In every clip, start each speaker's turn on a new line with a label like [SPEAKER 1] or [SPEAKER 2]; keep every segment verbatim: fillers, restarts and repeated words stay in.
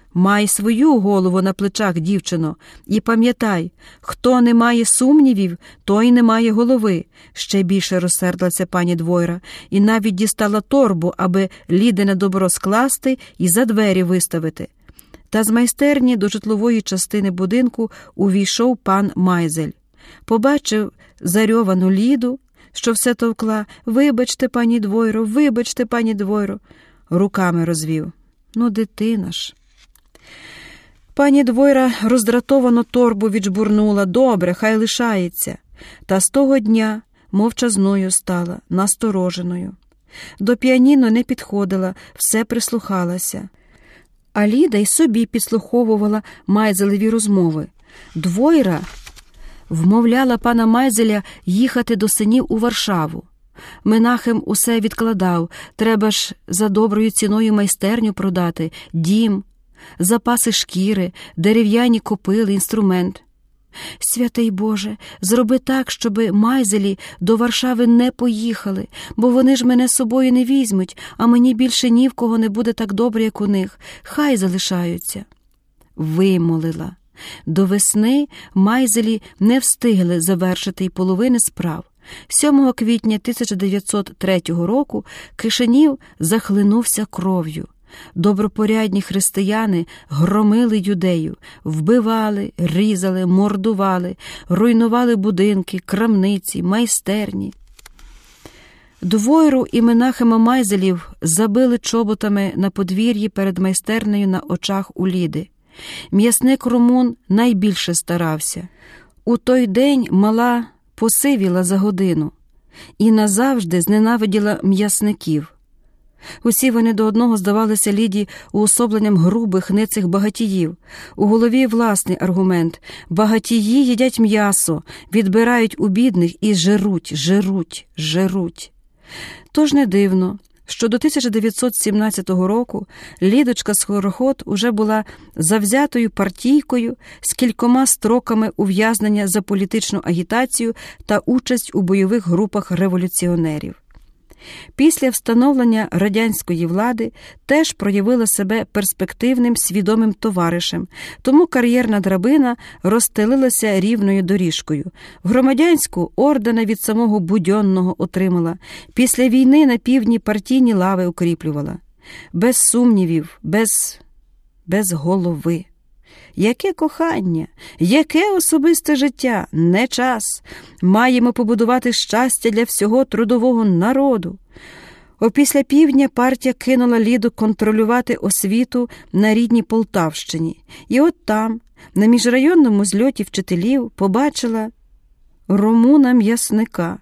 [SPEAKER 1] Май свою голову на плечах, дівчино, і пам'ятай, хто не має сумнівів, той не має голови. Ще більше розсердилася пані Двойра і навіть дістала торбу, аби Лідине добро скласти і за двері виставити. Та з майстерні до житлової частини будинку увійшов пан Майзель. Побачив зарьовану Ліду, що все товкла: «Вибачте, пані Двойро, вибачте, пані Двойро», руками розвів. Ну, дитина ж. Пані Двойра роздратовано торбу віджбурнула. Добре, хай лишається. Та з того дня мовчазною стала, настороженою. До піаніно не підходила, все прислухалася. А Ліда й собі підслуховувала Майзелеві розмови. Двойра вмовляла пана Майзеля їхати до синів у Варшаву. Менахем усе відкладав, треба ж за доброю ціною майстерню продати, дім, запаси шкіри, дерев'яні копили, інструмент. Святий Боже, зроби так, щоби Майзелі до Варшави не поїхали, бо вони ж мене з собою не візьмуть, а мені більше ні в кого не буде так добре, як у них. Хай залишаються. Вимолила. До весни Майзелі не встигли завершити й половини справ. сьомого квітня тисяча дев'ятсот третього року Кишинів захлинувся кров'ю. Добропорядні християни громили юдею, вбивали, різали, мордували, руйнували будинки, крамниці, майстерні. Двойру і Менахема Майзелів забили чоботами на подвір'ї перед майстернею на очах у Ліди. М'ясник румун найбільше старався. У той день мала посивіла за годину і назавжди зненавиділа м'ясників. Усі вони до одного здавалися Ліді уособленням грубих, ницих багатіїв. У голові власний аргумент: багатії їдять м'ясо, відбирають у бідних і жируть, жируть, жируть. Тож не дивно, що до тисяча дев'ятсот сімнадцятого року Лідочка Скороход уже була завзятою партійкою з кількома строками ув'язнення за політичну агітацію та участь у бойових групах революціонерів. Після встановлення радянської влади теж проявила себе перспективним, свідомим товаришем, тому кар'єрна драбина розстелилася рівною доріжкою. В громадянську ордена від самого Будьонного отримала, після війни на півдні партійні лави укріплювала. Без сумнівів, без... без голови. Яке кохання, яке особисте життя, не час. Маємо побудувати щастя для всього трудового народу. Опісля півдня партія кинула Ліду контролювати освіту на рідній Полтавщині. І от там, на міжрайонному зльоті вчителів, побачила румуна м'ясника.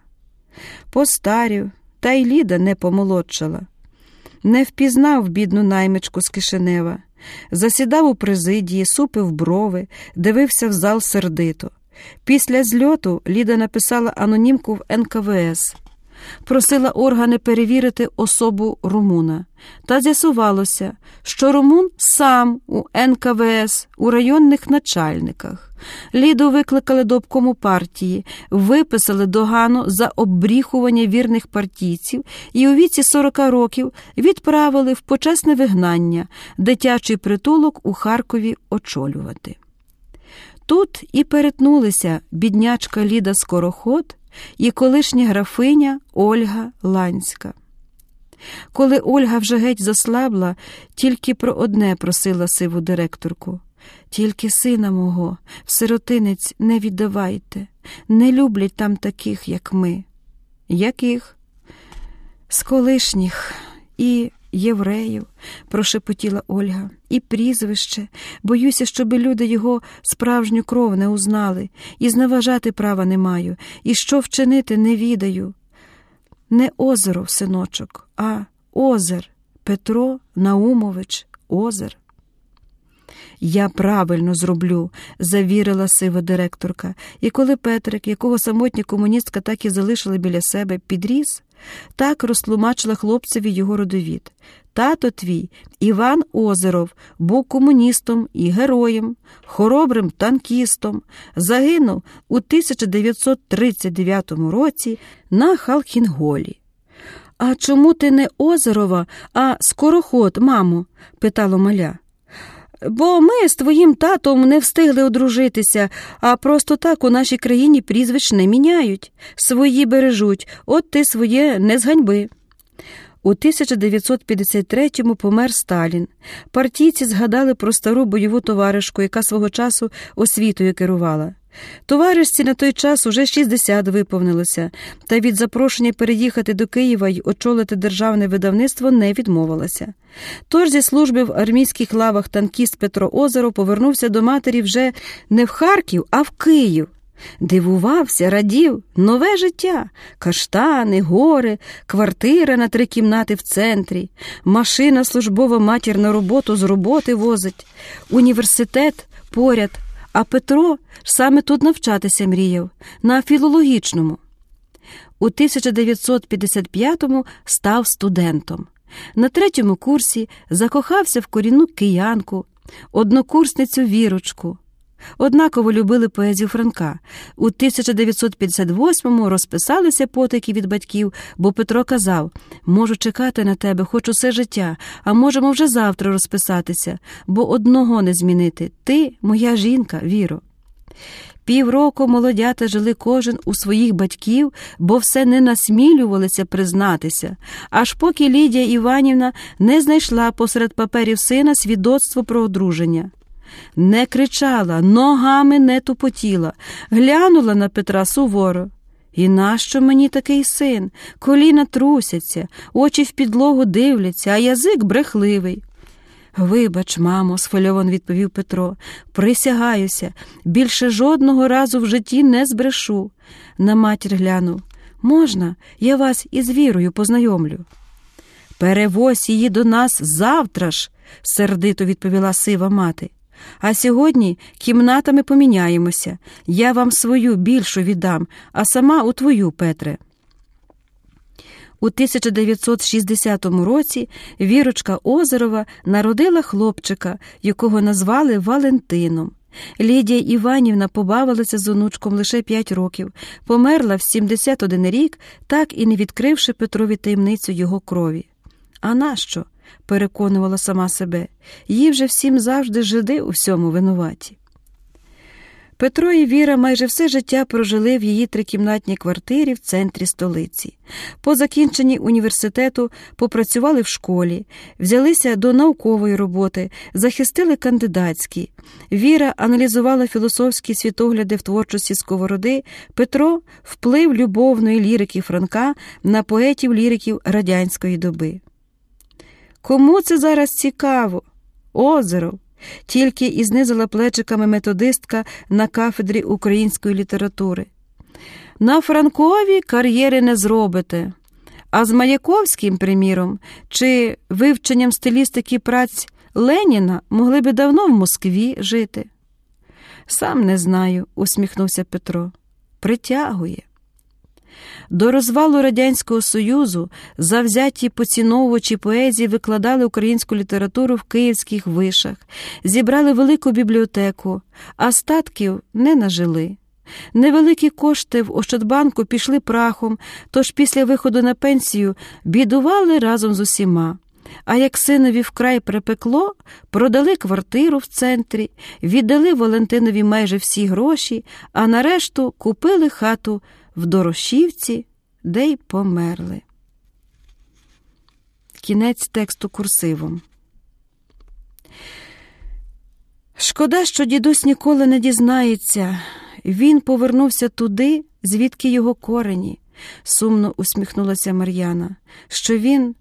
[SPEAKER 1] Постарів, та й Ліда не помолодшала. Не впізнав бідну наймичку з Кишинева. Засідав у президії, супив брови, дивився в зал сердито. Після зльоту Ліда написала анонімку в ен ка ве ес. Просила органи перевірити особу румуна. Та з'ясувалося, що румун сам у ен ка ве ес, у районних начальниках. Ліду викликали до обкому партії, виписали догану за оббріхування вірних партійців і у віці сорока років відправили в почесне вигнання, дитячий притулок у Харкові очолювати. Тут і перетнулися біднячка Ліда Скороход і колишня графиня Ольга Ланська. Коли Ольга вже геть заслабла, тільки про одне просила сиву директорку: «Тільки сина мого в сиротинець не віддавайте, не люблять там таких, як ми». «Яких?» «З колишніх і євреїв», – прошепотіла Ольга, – «і прізвище. Боюся, щоби люди його справжню кров не узнали, і зневажати права не маю, і що вчинити не відаю. Не Озеров, синочок, а Озер, Петро Наумович Озер». «Я правильно зроблю», – завірила сива директорка. І коли Петрик, якого самотня комуністка так і залишила біля себе, підріс, так розтлумачила хлопцеві його родовід. «Тато твій, Іван Озеров, був комуністом і героєм, хоробрим танкістом, загинув у тисяча дев'ятсот тридцять дев'ятому році на Халхінголі». «А чому ти не Озерова, а Скороход, мамо?» – питало маля. Бо ми з твоїм татом не встигли одружитися, а просто так у нашій країні прізвищ не міняють. Свої бережуть, от ти своє не зганьби. У тисяча дев'ятсот п'ятдесят третьому помер Сталін. Партійці згадали про стару бойову товаришку, яка свого часу освітою керувала. Товаришці на той час уже шістдесят виповнилося, та від запрошення переїхати до Києва й очолити державне видавництво не відмовилася. Тож зі служби в армійських лавах танкіст Петро Озеров повернувся до матері вже не в Харків, а в Київ. Дивувався, радів, нове життя, каштани, гори, квартира на три кімнати в центрі, машина службова матір на роботу з роботи возить, університет поряд, а Петро саме тут навчатися мріяв, на філологічному. У тисяча дев'ятсот п'ятдесят п'ятому став студентом. На третьому курсі закохався в корінну киянку, однокурсницю Вірочку. Однаково любили поезію Франка. У тисяча дев'ятсот п'ятдесят восьмому розписалися потайки від батьків, бо Петро казав: «Можу чекати на тебе хоч усе життя, а можемо вже завтра розписатися, бо одного не змінити. Ти – моя жінка, Віро». Півроку молодята жили кожен у своїх батьків, бо все не насмілювалися признатися, аж поки Лідія Іванівна не знайшла посеред паперів сина свідоцтво про одруження. Не кричала, ногами не тупотіла, глянула на Петра суворо. «І нащо мені такий син? Коліна трусяться, очі в підлогу дивляться, а язик брехливий». «Вибач, мамо», – схвильовано відповів Петро, – «присягаюся, більше жодного разу в житті не збрешу». На матір глянув: «Можна, я вас із Вірою познайомлю?» «Перевозь її до нас завтра ж», – сердито відповіла сива мати. «А сьогодні кімнатами поміняємося. Я вам свою більшу віддам, а сама у твою, Петре». У тисяча дев'ятсот шістдесятому році Вірочка Озерова народила хлопчика, якого назвали Валентином. Лідія Іванівна побавилася з онучком лише п'ять років, померла в сімдесят один рік, так і не відкривши Петрові таємницю його крові. «А нащо?» – переконувала сама себе. «Їй вже всім завжди жиди у всьому винуваті». Петро і Віра майже все життя прожили в її трикімнатній квартирі в центрі столиці. По закінченні університету попрацювали в школі, взялися до наукової роботи, захистили кандидатські. Віра аналізувала філософські світогляди в творчості Сковороди, Петро – вплив любовної лірики Франка на поетів-ліриків радянської доби. «Кому це зараз цікаво? Озеров!» Тільки і знизила плечиками методистка на кафедрі української літератури. «На Франкові кар'єри не зробите, а з Маяковським, приміром, чи вивченням стилістики праць Леніна могли би давно в Москві жити». «Сам не знаю», – усміхнувся Петро. «Притягує». До розвалу Радянського Союзу завзяті поціновувачі поезії викладали українську літературу в київських вишах, зібрали велику бібліотеку, а статків не нажили. Невеликі кошти в Ощадбанку пішли прахом, тож після виходу на пенсію бідували разом з усіма. А як синові вкрай припекло, продали квартиру в центрі, віддали Валентинові майже всі гроші, а нарешту купили хату в Дорошівці, де й померли. Кінець тексту курсивом. Шкода, що дідусь ніколи не дізнається. Він повернувся туди, звідки його корені, сумно усміхнулася Мар'яна, що він